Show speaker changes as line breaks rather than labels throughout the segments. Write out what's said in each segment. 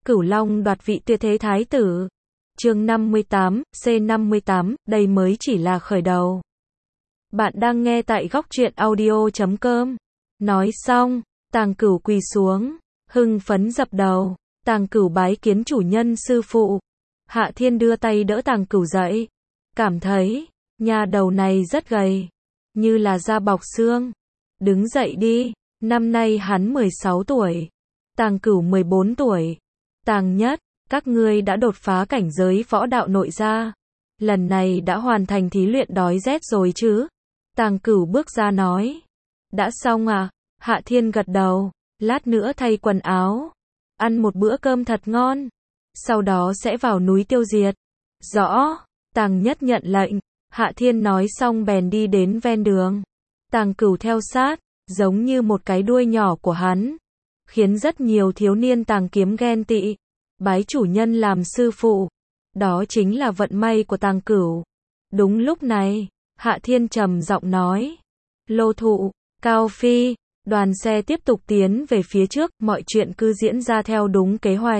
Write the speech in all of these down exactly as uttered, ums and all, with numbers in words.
Cửu Long đoạt vị tuyệt thế thái tử. Chương năm mươi tám, C năm mươi tám, đây mới chỉ là khởi đầu. Bạn đang nghe tại góc truyện audio chấm com. Nói xong, Tàng Cửu quỳ xuống, hưng phấn dập đầu. Tàng Cửu bái kiến chủ nhân sư phụ. Hạ Thiên đưa tay đỡ Tàng Cửu dậy, cảm thấy nha đầu này rất gầy, như là da bọc xương. Đứng dậy đi. Năm nay hắn mười sáu tuổi, Tàng Cửu mười bốn tuổi. Tàng Nhất, các ngươi đã đột phá cảnh giới võ đạo nội gia, lần này đã hoàn thành thí luyện đói rét rồi chứ? Tàng Cửu bước ra nói. Đã xong à? Hạ Thiên gật đầu. Lát nữa thay quần áo, ăn một bữa cơm thật ngon, sau đó sẽ vào núi tiêu diệt. Rõ. Tàng Nhất nhận lệnh. Hạ Thiên nói xong bèn đi đến ven đường. Tàng Cửu theo sát, giống như một cái đuôi nhỏ của hắn, khiến rất nhiều thiếu niên Tàng Kiếm ghen tị. Bái chủ nhân làm sư phụ, đó chính là vận may của Tàng Cửu. Đúng lúc này, Hạ Thiên trầm giọng nói. Lô Thụ, Cao Phi. Đoàn xe tiếp tục tiến về phía trước, mọi chuyện cứ diễn ra theo đúng kế hoạch.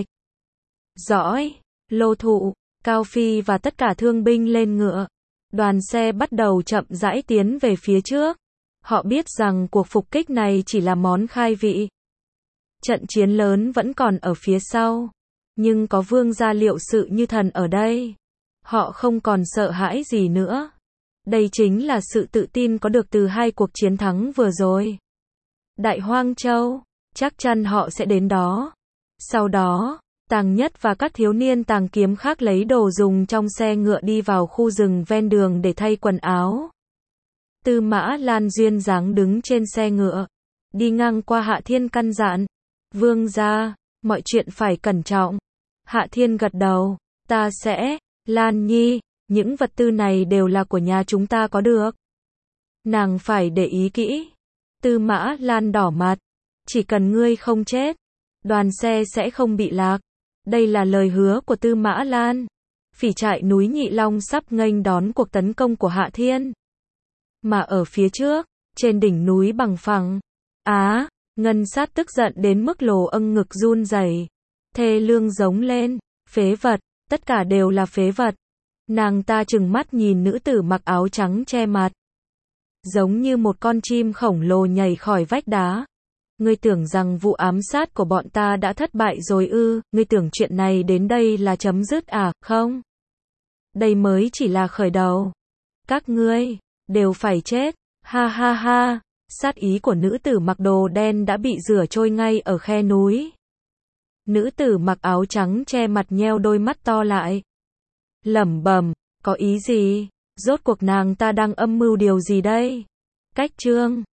Dõi, Lô Thụ, Cao Phi và tất cả thương binh lên ngựa. Đoàn xe bắt đầu chậm rãi tiến về phía trước. Họ biết rằng cuộc phục kích này chỉ là món khai vị. Trận chiến lớn vẫn còn ở phía sau. Nhưng có vương gia Liệu Sự như thần ở đây, họ không còn sợ hãi gì nữa. Đây chính là sự tự tin có được từ hai cuộc chiến thắng vừa rồi. Đại Hoang Châu, chắc chắn họ sẽ đến đó. Sau đó, Tàng Nhất và các thiếu niên Tàng Kiếm khác lấy đồ dùng trong xe ngựa đi vào khu rừng ven đường để thay quần áo. Tư Mã Lan duyên dáng đứng trên xe ngựa, đi ngang qua Hạ Thiên căn dặn. Vương gia, mọi chuyện phải cẩn trọng. Hạ Thiên gật đầu. Ta sẽ. Lan Nhi, những vật tư này đều là của nhà chúng ta có được. Nàng phải để ý kỹ. Tư Mã Lan đỏ mặt. Chỉ cần ngươi không chết, đoàn xe sẽ không bị lạc. Đây là lời hứa của Tư Mã Lan. Phỉ trại núi Nhị Long sắp nghênh đón cuộc tấn công của Hạ Thiên. Mà ở phía trước, trên đỉnh núi bằng phẳng, Á, Ngân Sát tức giận đến mức lồ âng ngực run rẩy, thê lương giống lên. Phế vật, tất cả đều là phế vật. Nàng ta trừng mắt nhìn nữ tử mặc áo trắng che mặt, giống như một con chim khổng lồ nhảy khỏi vách đá. Ngươi tưởng rằng vụ ám sát của bọn ta đã thất bại rồi ư? Ngươi tưởng chuyện này đến đây là chấm dứt à? Không. Đây mới chỉ là khởi đầu. Các ngươi đều phải chết. Ha ha ha. Sát ý của nữ tử mặc đồ đen đã bị rửa trôi ngay ở khe núi. Nữ tử mặc áo trắng che mặt nheo đôi mắt to lại, lẩm bẩm, có ý gì? Rốt cuộc nàng ta đang âm mưu điều gì đây? Cách chương